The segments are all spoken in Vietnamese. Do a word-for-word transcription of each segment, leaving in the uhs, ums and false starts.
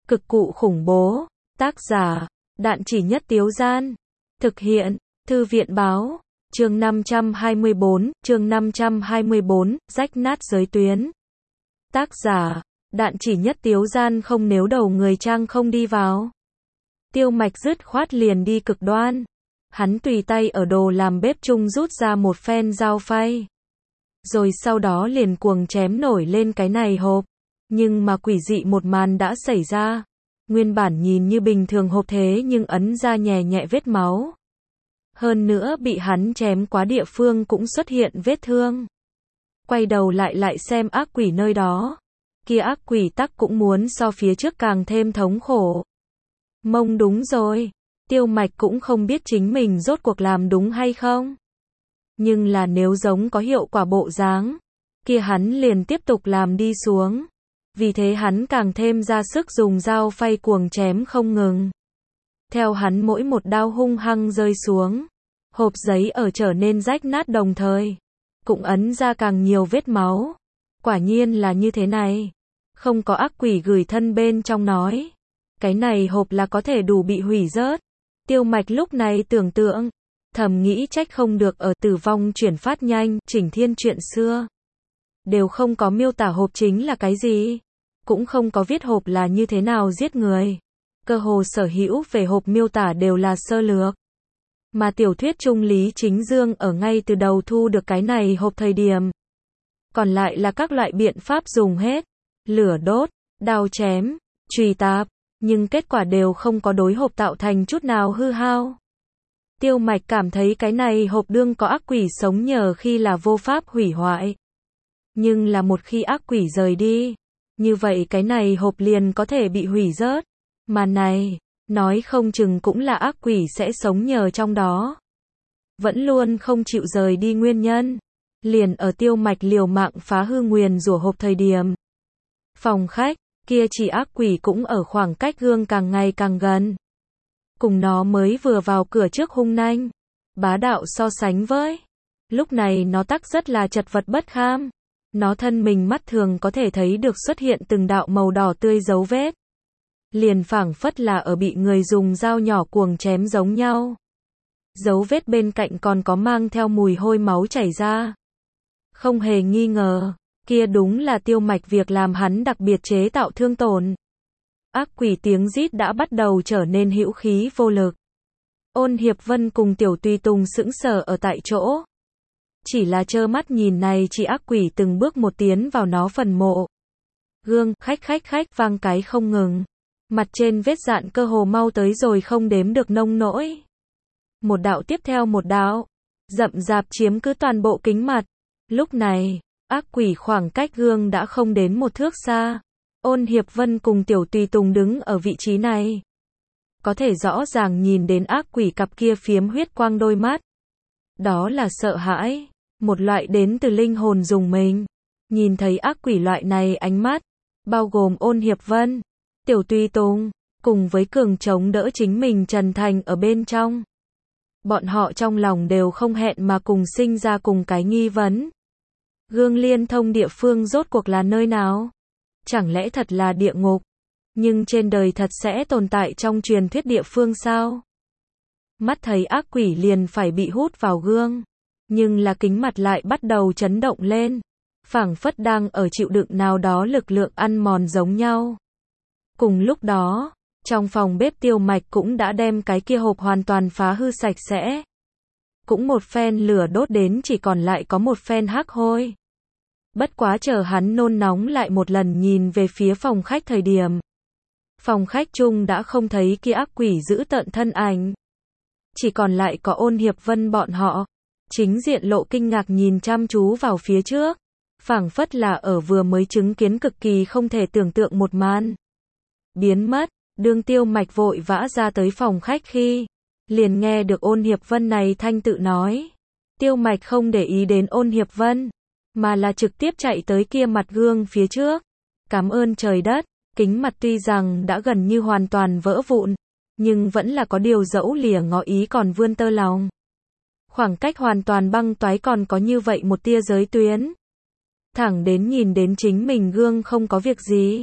Cực cụ khủng bố. Tác giả, Đạn Chỉ Nhất Tiếu Gian. Thực hiện, Thư viện báo. Chương năm trăm hai mươi bốn, chương năm trăm hai mươi bốn, rách nát giới tuyến. Tác giả, Đạn Chỉ Nhất Tiếu Gian. Không, nếu đầu người trang không đi vào. Tiêu Mạch dứt khoát liền đi cực đoan. Hắn tùy tay ở đồ làm bếp chung rút ra một phen dao phay. Rồi sau đó liền cuồng chém nổi lên cái này hộp. Nhưng mà quỷ dị một màn đã xảy ra. Nguyên bản nhìn như bình thường hộp thế nhưng ấn ra nhè nhẹ vết máu. Hơn nữa bị hắn chém quá địa phương cũng xuất hiện vết thương. Quay đầu lại lại xem ác quỷ nơi đó. Kia ác quỷ tắc cũng muốn so phía trước càng thêm thống khổ. Mông đúng rồi. Tiêu Mạch cũng không biết chính mình rốt cuộc làm đúng hay không. Nhưng là nếu giống có hiệu quả bộ dáng, kia hắn liền tiếp tục làm đi xuống. Vì thế hắn càng thêm ra sức dùng dao phay cuồng chém không ngừng. Theo hắn mỗi một đao hung hăng rơi xuống, hộp giấy ở trở nên rách nát đồng thời, cũng ấn ra càng nhiều vết máu. Quả nhiên là như thế này. Không có ác quỷ gửi thân bên trong nói. Cái này hộp là có thể đủ bị hủy rớt. Tiêu Mạch lúc này tưởng tượng, thầm nghĩ trách không được ở Tử Vong chuyển phát nhanh, Chỉnh Thiên chuyện xưa. Đều không có miêu tả hộp chính là cái gì. Cũng không có viết hộp là như thế nào giết người. Cơ hồ sở hữu về hộp miêu tả đều là sơ lược. Mà tiểu thuyết trung Lý Chính Dương ở ngay từ đầu thu được cái này hộp thời điểm. Còn lại là các loại biện pháp dùng hết. Lửa đốt, đao chém, chùy tạp. Nhưng kết quả đều không có đối hộp tạo thành chút nào hư hao. Tiêu Mạch cảm thấy cái này hộp đương có ác quỷ sống nhờ khi là vô pháp hủy hoại. Nhưng là một khi ác quỷ rời đi, như vậy cái này hộp liền có thể bị hủy rớt. Mà này, nói không chừng cũng là ác quỷ sẽ sống nhờ trong đó. Vẫn luôn không chịu rời đi nguyên nhân. Liền ở Tiêu Mạch liều mạng phá hư nguyền rủa hộp thời điểm. Phòng khách, kia chỉ ác quỷ cũng ở khoảng cách gương càng ngày càng gần. Cùng nó mới vừa vào cửa trước hung nanh, bá đạo so sánh với. Lúc này nó tắc rất là chật vật bất kham. Nó thân mình mắt thường có thể thấy được xuất hiện từng đạo màu đỏ tươi dấu vết. Liền phảng phất là ở bị người dùng dao nhỏ cuồng chém giống nhau. Dấu vết bên cạnh còn có mang theo mùi hôi máu chảy ra. Không hề nghi ngờ, kia đúng là Tiêu Mạch việc làm hắn đặc biệt chế tạo thương tổn. Ác quỷ tiếng rít đã bắt đầu trở nên hữu khí vô lực. Ôn Hiệp Vân cùng Tiểu Tùy Tùng sững sờ ở tại chỗ. Chỉ là trơ mắt nhìn này chỉ ác quỷ từng bước một tiến vào nó phần mộ. Gương, khách khách khách vang cái không ngừng. Mặt trên vết dạn cơ hồ mau tới rồi không đếm được nông nỗi. Một đạo tiếp theo một đạo, rậm rạp chiếm cứ toàn bộ kính mặt. Lúc này, ác quỷ khoảng cách gương đã không đến một thước xa. Ôn Hiệp Vân cùng Tiểu Tùy Tùng đứng ở vị trí này. Có thể rõ ràng nhìn đến ác quỷ cặp kia phiếm huyết quang đôi mắt. Đó là sợ hãi, một loại đến từ linh hồn dùng mình. Nhìn thấy ác quỷ loại này ánh mắt, bao gồm Ôn Hiệp Vân, Tiểu Tùy Tùng, cùng với cường chống đỡ chính mình Trần Thành ở bên trong. Bọn họ trong lòng đều không hẹn mà cùng sinh ra cùng cái nghi vấn. Gương liên thông địa phương rốt cuộc là nơi nào? Chẳng lẽ thật là địa ngục? Nhưng trên đời thật sẽ tồn tại trong truyền thuyết địa phương sao? Mắt thấy ác quỷ liền phải bị hút vào gương. Nhưng là kính mặt lại bắt đầu chấn động lên. Phảng phất đang ở chịu đựng nào đó lực lượng ăn mòn giống nhau. Cùng lúc đó, trong phòng bếp Tiêu Mạch cũng đã đem cái kia hộp hoàn toàn phá hư sạch sẽ. Cũng một phen lửa đốt đến chỉ còn lại có một phen hắc hôi. Bất quá chờ hắn nôn nóng lại một lần nhìn về phía phòng khách thời điểm. Phòng khách chung đã không thấy kia ác quỷ giữ tợn thân ảnh. Chỉ còn lại có Ôn Hiệp Vân bọn họ. Chính diện lộ kinh ngạc nhìn chăm chú vào phía trước. Phảng phất là ở vừa mới chứng kiến cực kỳ không thể tưởng tượng một màn. Biến mất, đương Tiêu Mạch vội vã ra tới phòng khách khi. Liền nghe được Ôn Hiệp Vân này thanh tự nói. Tiêu Mạch không để ý đến Ôn Hiệp Vân. Mà là trực tiếp chạy tới kia mặt gương phía trước. Cảm ơn trời đất, kính mặt tuy rằng đã gần như hoàn toàn vỡ vụn. Nhưng vẫn là có điều dẫu lìa ngó ý còn vươn tơ lòng. Khoảng cách hoàn toàn băng toái còn có như vậy một tia giới tuyến. Thẳng đến nhìn đến chính mình gương không có việc gì.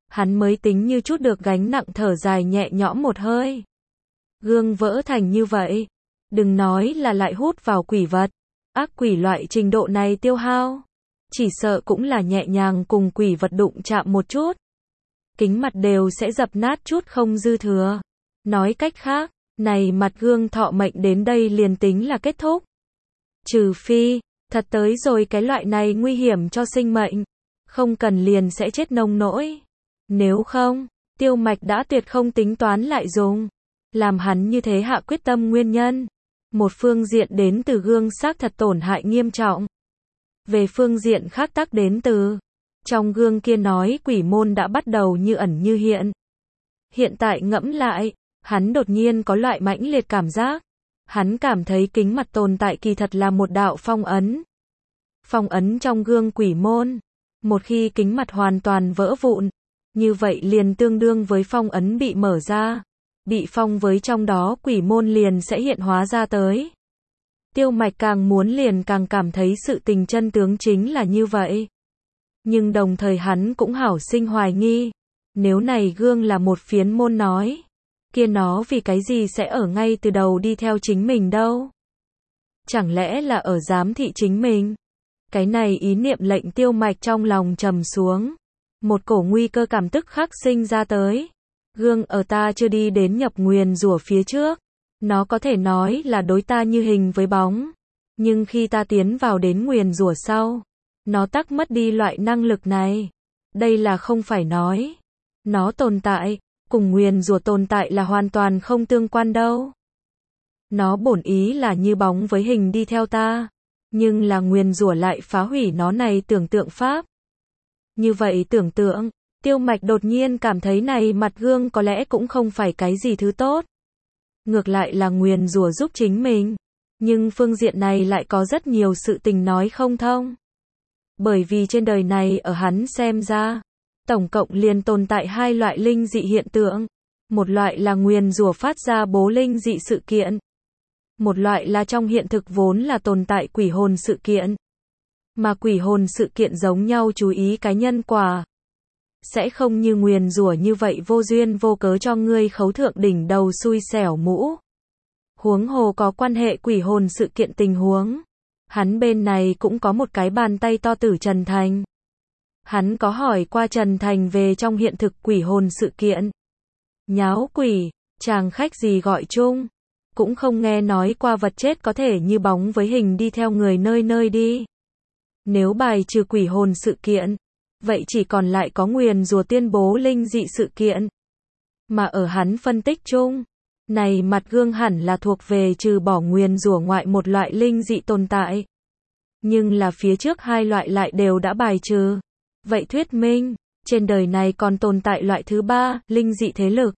hắn mới tính như chút được gánh nặng thở dài nhẹ nhõm một hơi. Gương vỡ thành như vậy, đừng nói là lại hút vào quỷ vật, ác quỷ loại trình độ này tiêu hao, chỉ sợ cũng là nhẹ nhàng cùng quỷ vật đụng chạm một chút, kính mặt đều sẽ dập nát chút không dư thừa. Nói cách khác, này mặt gương thọ mệnh đến đây liền tính là kết thúc. Trừ phi, thật tới rồi cái loại này nguy hiểm cho sinh mệnh, không cần liền sẽ chết nông nỗi. Nếu không, Tiêu Mạch đã tuyệt không tính toán lại dùng. Làm hắn như thế hạ quyết tâm nguyên nhân. Một phương diện đến từ gương xác thật tổn hại nghiêm trọng. Về phương diện khác tác đến từ trong gương kia nói quỷ môn đã bắt đầu như ẩn như hiện. Hiện tại ngẫm lại, hắn đột nhiên có loại mãnh liệt cảm giác. Hắn cảm thấy kính mặt tồn tại kỳ thật là một đạo phong ấn. Phong ấn trong gương quỷ môn. Một khi kính mặt hoàn toàn vỡ vụn, như vậy liền tương đương với phong ấn bị mở ra. Bị phong với trong đó quỷ môn liền sẽ hiện hóa ra tới. Tiêu Mạch càng muốn liền càng cảm thấy sự tình chân tướng chính là như vậy. Nhưng đồng thời hắn cũng hảo sinh hoài nghi. Nếu này gương là một phiến môn nói, kia nó vì cái gì sẽ ở ngay từ đầu đi theo chính mình đâu? Chẳng lẽ là ở giám thị chính mình? Cái này ý niệm lệnh Tiêu Mạch trong lòng trầm xuống. Một cổ nguy cơ cảm tức khắc sinh ra tới. Gương ở ta chưa đi đến nhập nguyền rủa phía trước. Nó có thể nói là đối ta như hình với bóng. Nhưng khi ta tiến vào đến nguyền rủa sau, nó tắc mất đi loại năng lực này. Đây là không phải nói. Nó tồn tại, cùng nguyền rủa tồn tại là hoàn toàn không tương quan đâu. Nó bổn ý là như bóng với hình đi theo ta. Nhưng là nguyền rủa lại phá hủy nó này tưởng tượng pháp. Như vậy tưởng tượng, Tiêu Mạch đột nhiên cảm thấy này mặt gương có lẽ cũng không phải cái gì thứ tốt. Ngược lại là nguyền rủa giúp chính mình. Nhưng phương diện này lại có rất nhiều sự tình nói không thông. Bởi vì trên đời này ở hắn xem ra, tổng cộng liền tồn tại hai loại linh dị hiện tượng. Một loại là nguyền rủa phát ra bố linh dị sự kiện. Một loại là trong hiện thực vốn là tồn tại quỷ hồn sự kiện. Mà quỷ hồn sự kiện giống nhau chú ý cái nhân quả. Sẽ không như nguyền rủa như vậy vô duyên vô cớ cho ngươi khấu thượng đỉnh đầu xui xẻo mũ. Huống hồ có quan hệ quỷ hồn sự kiện tình huống. Hắn bên này cũng có một cái bàn tay to tử Trần Thành. Hắn có hỏi qua Trần Thành về trong hiện thực quỷ hồn sự kiện. Nháo quỷ, chàng khách gì gọi chung. Cũng không nghe nói qua vật chết có thể như bóng với hình đi theo người nơi nơi đi. Nếu bài trừ quỷ hồn sự kiện, vậy chỉ còn lại có nguyền rủa tuyên bố linh dị sự kiện. Mà ở hắn phân tích chung, này mặt gương hẳn là thuộc về trừ bỏ nguyền rủa ngoại một loại linh dị tồn tại. Nhưng là phía trước hai loại lại đều đã bài trừ. Vậy thuyết minh, trên đời này còn tồn tại loại thứ ba, linh dị thế lực.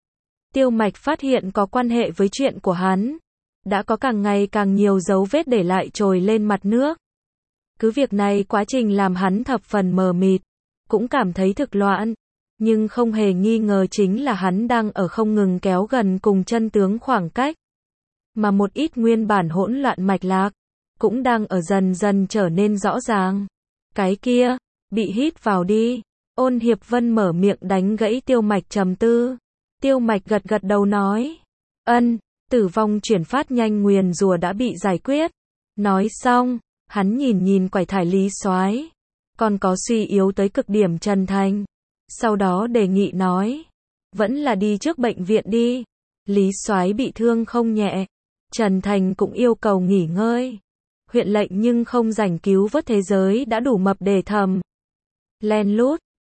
Tiêu Mạch phát hiện có quan hệ với chuyện của hắn. Đã có càng ngày càng nhiều dấu vết để lại trồi lên mặt nước. Cứ việc này quá trình làm hắn thập phần mờ mịt, cũng cảm thấy thực loạn. Nhưng không hề nghi ngờ chính là hắn đang ở không ngừng kéo gần cùng chân tướng khoảng cách. Mà một ít nguyên bản hỗn loạn mạch lạc, cũng đang ở dần dần trở nên rõ ràng. Cái kia, bị hít vào đi. Ôn Hiệp Vân mở miệng đánh gãy Tiêu Mạch trầm tư. Tiêu Mạch gật gật đầu nói. Ân, tử vong chuyển phát nhanh nguyền rủa đã bị giải quyết. Nói xong, hắn nhìn nhìn quải thải Lý Soái, còn có suy yếu tới cực điểm Trần Thành. Sau đó đề nghị nói. Vẫn là đi trước bệnh viện đi. Lý Soái bị thương không nhẹ. Trần Thành cũng yêu cầu nghỉ ngơi. Huyện lệnh nhưng không rảnh cứu vớt thế giới đã đủ mập để thầm. Len lút,